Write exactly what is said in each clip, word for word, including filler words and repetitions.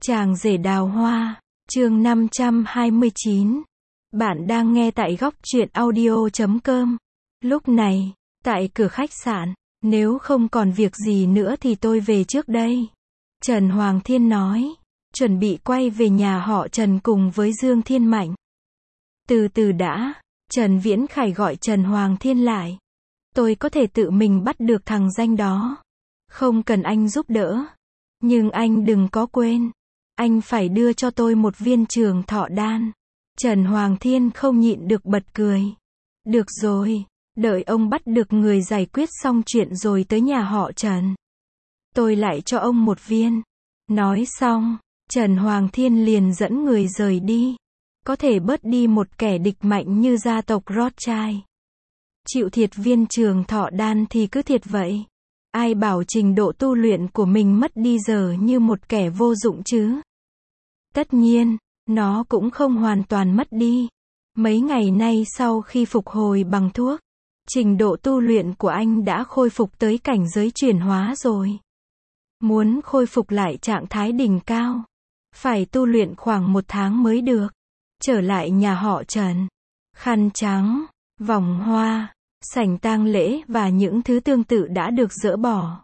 Chàng rể đào hoa, chương năm trăm hai mươi chín. Bạn đang nghe tại góc truyện audio chấm com. Lúc này, tại cửa khách sạn, nếu không còn việc gì nữa thì tôi về trước đây. Trần Hoàng Thiên nói, chuẩn bị quay về nhà họ Trần cùng với Dương Thiên Mạnh. Từ từ đã, Trần Viễn Khải gọi Trần Hoàng Thiên lại. Tôi có thể tự mình bắt được thằng danh đó. Không cần anh giúp đỡ. Nhưng anh đừng có quên. Anh phải đưa cho tôi một viên trường thọ đan. Trần Hoàng Thiên không nhịn được bật cười. Được rồi, đợi ông bắt được người giải quyết xong chuyện rồi tới nhà họ Trần. Tôi lại cho ông một viên. Nói xong, Trần Hoàng Thiên liền dẫn người rời đi. Có thể bớt đi một kẻ địch mạnh như gia tộc Rothschild. Chịu thiệt viên trường thọ đan thì cứ thiệt vậy. Ai bảo trình độ tu luyện của mình mất đi giờ như một kẻ vô dụng chứ? Tất nhiên, nó cũng không hoàn toàn mất đi. Mấy ngày nay sau khi phục hồi bằng thuốc, trình độ tu luyện của anh đã khôi phục tới cảnh giới chuyển hóa rồi. Muốn khôi phục lại trạng thái đỉnh cao, phải tu luyện khoảng một tháng mới được. Trở lại nhà họ Trần, khăn trắng, vòng hoa, sảnh tang lễ và những thứ tương tự đã được dỡ bỏ.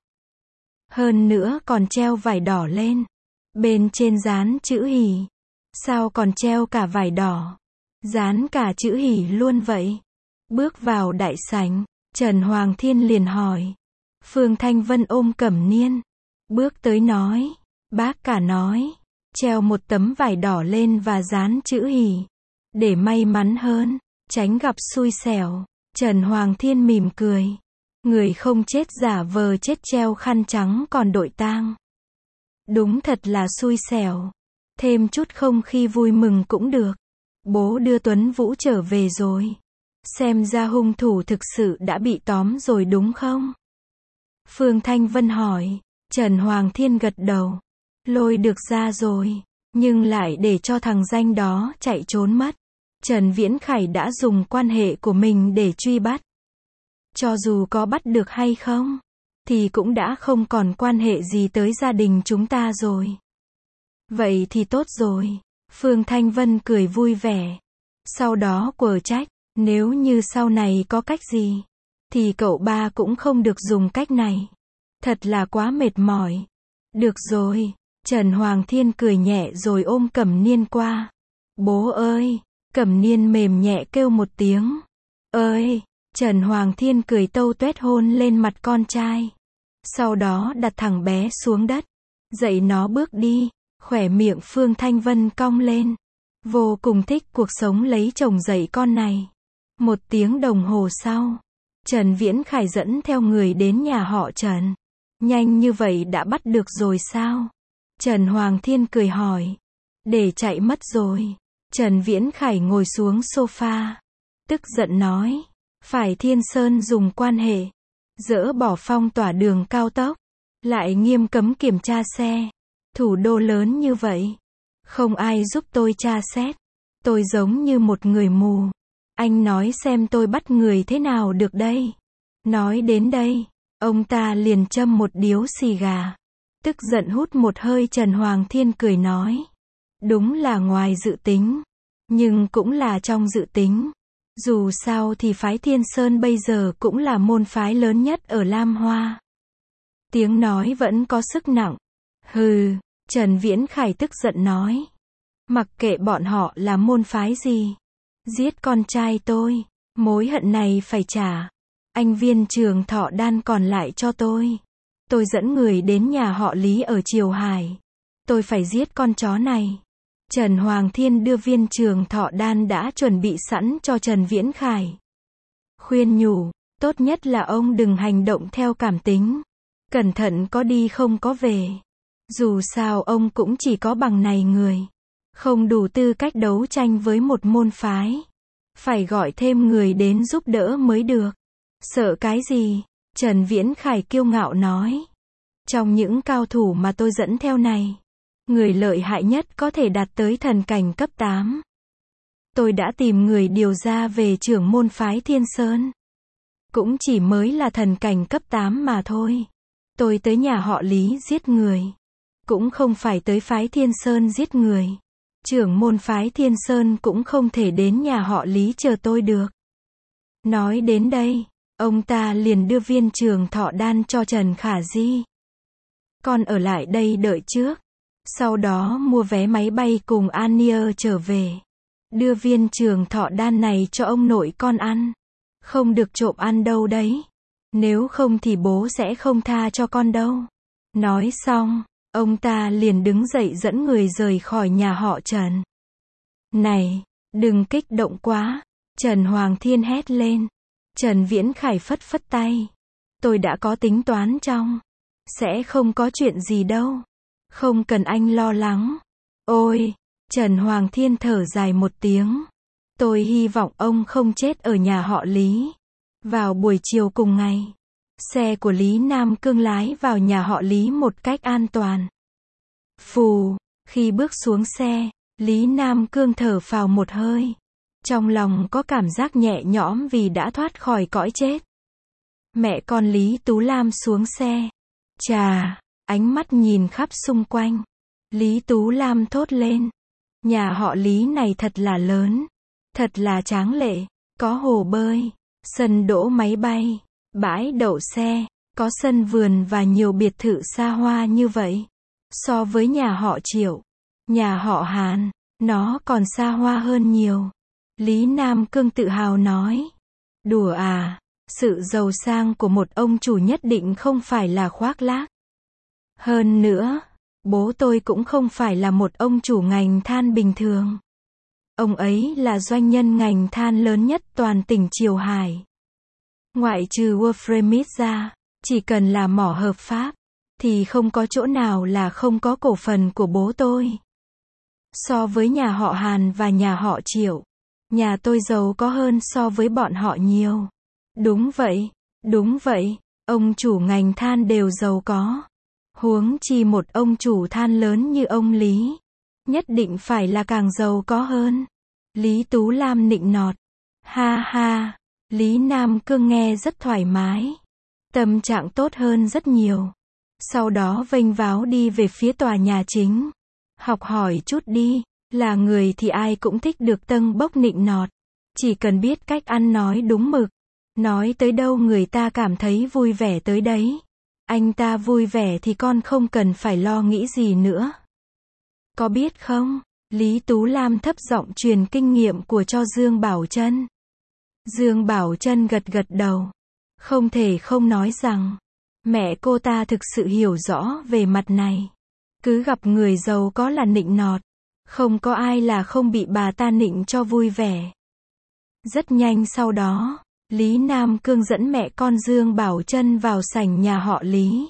Hơn nữa còn treo vải đỏ lên. Bên trên dán chữ hỉ. Sao còn treo cả vải đỏ? Dán cả chữ hỉ luôn vậy? Bước vào đại sảnh, Trần Hoàng Thiên liền hỏi. Phương Thanh Vân ôm Cẩm Niên. Bước tới nói. Bác cả nói. Treo một tấm vải đỏ lên và dán chữ hỉ. Để may mắn hơn, tránh gặp xui xẻo. Trần Hoàng Thiên mỉm cười. Người không chết giả vờ chết treo khăn trắng còn đội tang. Đúng thật là xui xẻo. Thêm chút không khí vui mừng cũng được. Bố đưa Tuấn Vũ trở về rồi. Xem ra hung thủ thực sự đã bị tóm rồi đúng không? Phương Thanh Vân hỏi. Trần Hoàng Thiên gật đầu. Lôi được ra rồi. Nhưng lại để cho thằng danh đó chạy trốn mất. Trần Viễn Khải đã dùng quan hệ của mình để truy bắt. Cho dù có bắt được hay không, thì cũng đã không còn quan hệ gì tới gia đình chúng ta rồi. Vậy thì tốt rồi. Phương Thanh Vân cười vui vẻ. Sau đó quở trách, nếu như sau này có cách gì, thì cậu ba cũng không được dùng cách này. Thật là quá mệt mỏi. Được rồi. Trần Hoàng Thiên cười nhẹ rồi ôm Cẩm Niên qua. Bố ơi! Cẩm Niên mềm nhẹ kêu một tiếng. Ơi! Trần Hoàng Thiên cười tâu tuét hôn lên mặt con trai. Sau đó đặt thằng bé xuống đất. Dạy nó bước đi. Khỏe miệng Phương Thanh Vân cong lên. Vô cùng thích cuộc sống lấy chồng dạy con này. Một tiếng đồng hồ sau, Trần Viễn Khải dẫn theo người đến nhà họ Trần. Nhanh như vậy đã bắt được rồi sao? Trần Hoàng Thiên cười hỏi. Để chạy mất rồi. Trần Viễn Khải ngồi xuống sofa. Tức giận nói. Phải Thiên Sơn dùng quan hệ. Dỡ bỏ phong tỏa đường cao tốc. Lại nghiêm cấm kiểm tra xe. Thủ đô lớn như vậy. Không ai giúp tôi tra xét. Tôi giống như một người mù. Anh nói xem tôi bắt người thế nào được đây? Nói đến đây, ông ta liền châm một điếu xì gà. Tức giận hút một hơi. Trần Hoàng Thiên cười nói. Đúng là ngoài dự tính. Nhưng cũng là trong dự tính. Dù sao thì phái Thiên Sơn bây giờ cũng là môn phái lớn nhất ở Lam Hoa. Tiếng nói vẫn có sức nặng. Hừ, Trần Viễn Khải tức giận nói. Mặc kệ bọn họ là môn phái gì. Giết con trai tôi. Mối hận này phải trả. Anh viên trường thọ đan còn lại cho tôi. Tôi dẫn người đến nhà họ Lý ở Triều Hải. Tôi phải giết con chó này. Trần Hoàng Thiên đưa viên trường thọ đan đã chuẩn bị sẵn cho Trần Viễn Khải. Khuyên nhủ, tốt nhất là ông đừng hành động theo cảm tính. Cẩn thận có đi không có về. Dù sao ông cũng chỉ có bằng này người. Không đủ tư cách đấu tranh với một môn phái. Phải gọi thêm người đến giúp đỡ mới được. Sợ cái gì? Trần Viễn Khải kiêu ngạo nói. Trong những cao thủ mà tôi dẫn theo này, người lợi hại nhất có thể đạt tới thần cảnh cấp tám. Tôi đã tìm người điều ra về trưởng môn phái Thiên Sơn. Cũng chỉ mới là thần cảnh cấp tám mà thôi. Tôi tới nhà họ Lý giết người. cũng không phải tới phái Thiên Sơn giết người. Trưởng môn phái Thiên Sơn cũng không thể đến nhà họ Lý chờ tôi được. Nói đến đây, ông ta liền đưa viên trường thọ đan cho Trần Khả Di. Con ở lại đây đợi trước. Sau đó mua vé máy bay cùng Ania trở về. Đưa viên trường thọ đan này cho ông nội con ăn. Không được trộm ăn đâu đấy. Nếu không thì bố sẽ không tha cho con đâu. Nói xong, ông ta liền đứng dậy dẫn người rời khỏi nhà họ Trần. Này, đừng kích động quá. Trần Hoàng Thiên hét lên. Trần Viễn Khải phất phất tay. Tôi đã có tính toán trong. Sẽ không có chuyện gì đâu. Không cần anh lo lắng. Ôi, Trần Hoàng Thiên thở dài một tiếng. Tôi hy vọng ông không chết ở nhà họ Lý. Vào buổi chiều cùng ngày, xe của Lý Nam Cương lái vào nhà họ Lý một cách an toàn. Phù, khi bước xuống xe, Lý Nam Cương thở phào một hơi. Trong lòng có cảm giác nhẹ nhõm vì đã thoát khỏi cõi chết. Mẹ con Lý Tú Lam xuống xe. Chà, ánh mắt nhìn khắp xung quanh. Lý Tú Lam thốt lên. Nhà họ Lý này thật là lớn. Thật là tráng lệ. Có hồ bơi, sân đỗ máy bay, bãi đậu xe, có sân vườn và nhiều biệt thự xa hoa như vậy. So với nhà họ Triệu, nhà họ Hàn, nó còn xa hoa hơn nhiều. Lý Nam Cương tự hào nói. Đùa à, sự giàu sang của một ông chủ nhất định không phải là khoác lác. Hơn nữa, bố tôi cũng không phải là một ông chủ ngành than bình thường. Ông ấy là doanh nhân ngành than lớn nhất toàn tỉnh Triều Hải. Ngoại trừ Wolframit ra, chỉ cần là mỏ hợp pháp, thì không có chỗ nào là không có cổ phần của bố tôi. So với nhà họ Hàn và nhà họ Triệu, nhà tôi giàu có hơn so với bọn họ nhiều. Đúng vậy, đúng vậy, ông chủ ngành than đều giàu có. Huống chi một ông chủ than lớn như ông Lý, nhất định phải là càng giàu có hơn. Lý Tú Lam nịnh nọt. Ha ha, Lý Nam Cương nghe rất thoải mái. Tâm trạng tốt hơn rất nhiều. Sau đó vênh váo đi về phía tòa nhà chính. Học hỏi chút đi, là người thì ai cũng thích được tâng bốc nịnh nọt. Chỉ cần biết cách ăn nói đúng mực. Nói tới đâu người ta cảm thấy vui vẻ tới đấy. Anh ta vui vẻ thì con không cần phải lo nghĩ gì nữa. Có biết không, Lý Tú Lam thấp giọng truyền kinh nghiệm của cho Dương Bảo Trân. Dương Bảo Trân gật gật đầu. Không thể không nói rằng, mẹ cô ta thực sự hiểu rõ về mặt này. Cứ gặp người giàu có là nịnh nọt. Không có ai là không bị bà ta nịnh cho vui vẻ. Rất nhanh sau đó, Lý Nam Cương dẫn mẹ con Dương Bảo Trân vào sảnh nhà họ Lý.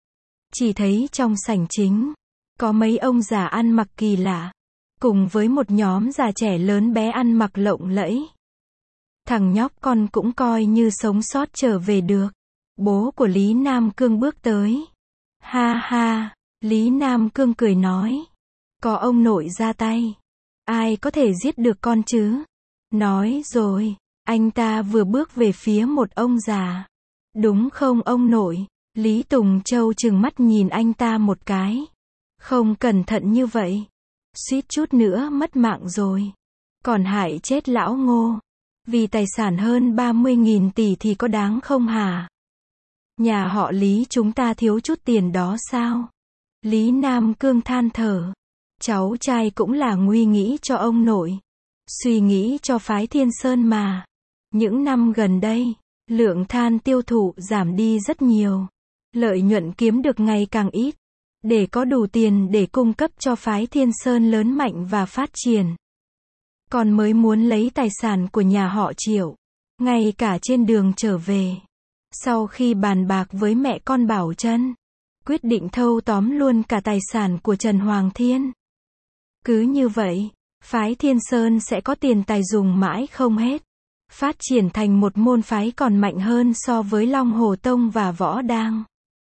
Chỉ thấy trong sảnh chính, có mấy ông già ăn mặc kỳ lạ, cùng với một nhóm già trẻ lớn bé ăn mặc lộng lẫy. Thằng nhóc con cũng coi như sống sót trở về được. Bố của Lý Nam Cương bước tới. Ha ha, Lý Nam Cương cười nói. Có ông nội ra tay. Ai có thể giết được con chứ? Nói rồi, anh ta vừa bước về phía một ông già. Đúng không ông nội? Lý Tùng Châu trừng mắt nhìn anh ta một cái. Không cẩn thận như vậy. Suýt chút nữa mất mạng rồi. Còn hại chết lão Ngô. Vì tài sản hơn ba mươi nghìn tỷ thì có đáng không hả? Nhà họ Lý chúng ta thiếu chút tiền đó sao? Lý Nam Cương than thở. Cháu trai cũng là nguy nghĩ cho ông nội. Suy nghĩ cho phái Thiên Sơn mà. Những năm gần đây, lượng than tiêu thụ giảm đi rất nhiều. Lợi nhuận kiếm được ngày càng ít. Để có đủ tiền để cung cấp cho phái Thiên Sơn lớn mạnh và phát triển. Còn mới muốn lấy tài sản của nhà họ Triệu. Ngay cả trên đường trở về. Sau khi bàn bạc với mẹ con Bảo Trân, quyết định thâu tóm luôn cả tài sản của Trần Hoàng Thiên. Cứ như vậy, phái Thiên Sơn sẽ có tiền tài dùng mãi không hết. Phát triển thành một môn phái còn mạnh hơn so với Long Hồ Tông và Võ Đang.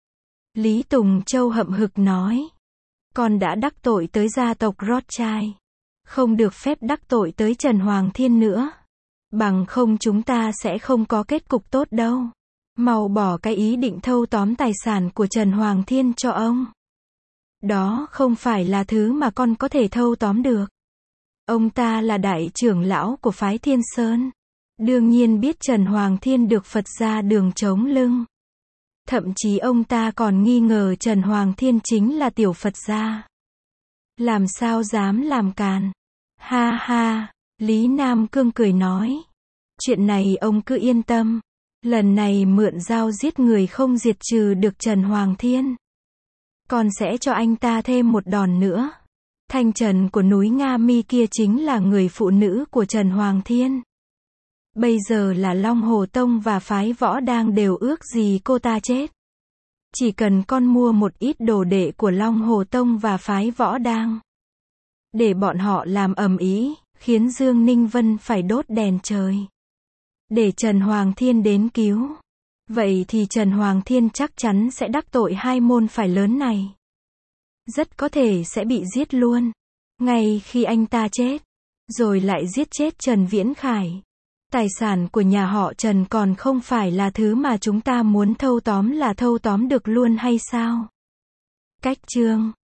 Lý Tùng Châu hậm hực nói. Con đã đắc tội tới gia tộc Rothschild. Không được phép đắc tội tới Trần Hoàng Thiên nữa. Bằng không chúng ta sẽ không có kết cục tốt đâu. Mau bỏ cái ý định thâu tóm tài sản của Trần Hoàng Thiên cho ông. Đó không phải là thứ mà con có thể thâu tóm được. Ông ta là đại trưởng lão của phái Thiên Sơn. Đương nhiên biết Trần Hoàng Thiên được Phật gia đường chống lưng. Thậm chí ông ta còn nghi ngờ Trần Hoàng Thiên chính là tiểu Phật gia. Làm sao dám làm càn. Ha ha, Lý Nam Cương cười nói. Chuyện này ông cứ yên tâm. Lần này mượn dao giết người không diệt trừ được Trần Hoàng Thiên. Con sẽ cho anh ta thêm một đòn nữa. Thanh Trần của núi Nga Mi kia chính là người phụ nữ của Trần Hoàng Thiên. Bây giờ là Long Hồ Tông và phái Võ Đang đều ước gì cô ta chết. Chỉ cần con mua một ít đồ đệ của Long Hồ Tông và phái Võ Đang. Để bọn họ làm ầm ĩ, khiến Dương Ninh Vân phải đốt đèn trời. Để Trần Hoàng Thiên đến cứu. Vậy thì Trần Hoàng Thiên chắc chắn sẽ đắc tội hai môn phái lớn này. Rất có thể sẽ bị giết luôn. Ngay khi anh ta chết. Rồi lại giết chết Trần Viễn Khải. Tài sản của nhà họ Trần còn không phải là thứ mà chúng ta muốn thâu tóm là thâu tóm được luôn hay sao? Cách chương